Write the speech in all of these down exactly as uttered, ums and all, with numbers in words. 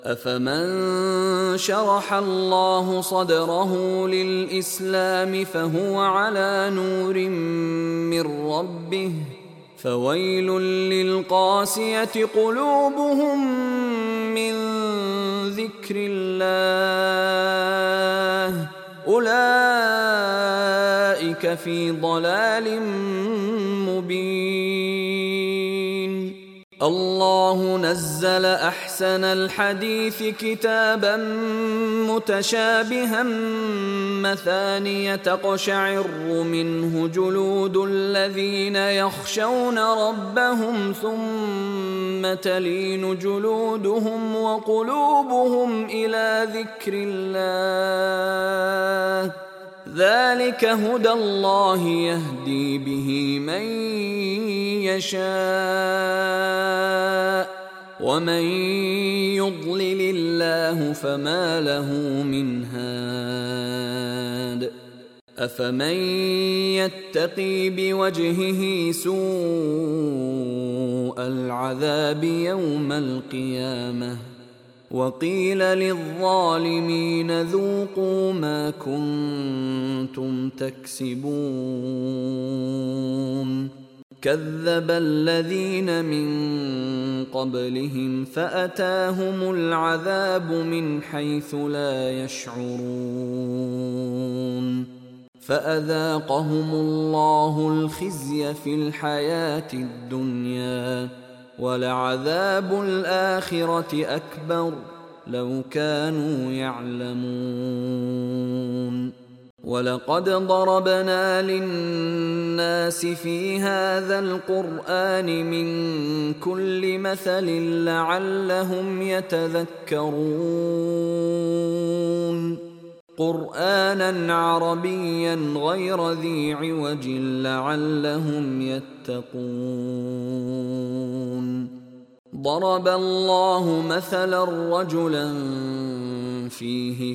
أفمن شرح الله صدره للإسلام فهو على نور من ربه فويل للقاسية قلوبهم من ذكر الله أولئك في ضلال مبين. الله نزل أحسن الحديث كتابا متشابها مثانية تقشعر منه جلود الذين يخشون ربهم ثم تلين جلودهم وقلوبهم إلى ذكر الله ذلك هدى الله يهدي به من يشاء ومن يضلل الله فما له من هاد. أفمن يتقي بوجهه سوء العذاب يوم القيامة وقيل للظالمين ذوقوا ما كنتم تكسبون كذب الذين من قبلهم فأتاهم العذاب من حيث لا يشعرون فأذاقهم الله الخزي في الحياة الدنيا ولعذاب الآخرة أكبر لو كانوا يعلمون. ولقد ضربنا للناس في هذا القرآن من كل مثل لعلهم يتذكرون قرآنا عربيا غير ذي عوج لعلهم يتقون. ضرب الله مثلا رجلا فيه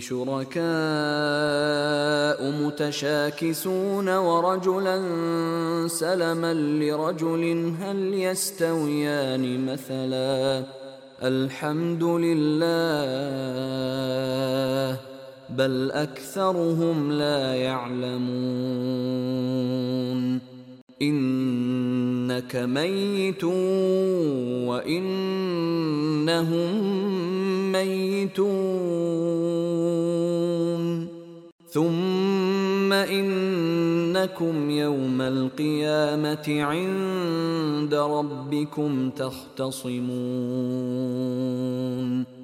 شركاء متشاكسون ورجلا سلما لرجل هل يستويان مثلا الحمد لله بل أكثرهم لا يعلمون. إنك ميت وإنهم ميتون ثم إنكم يوم القيامة عند ربكم تختصمون.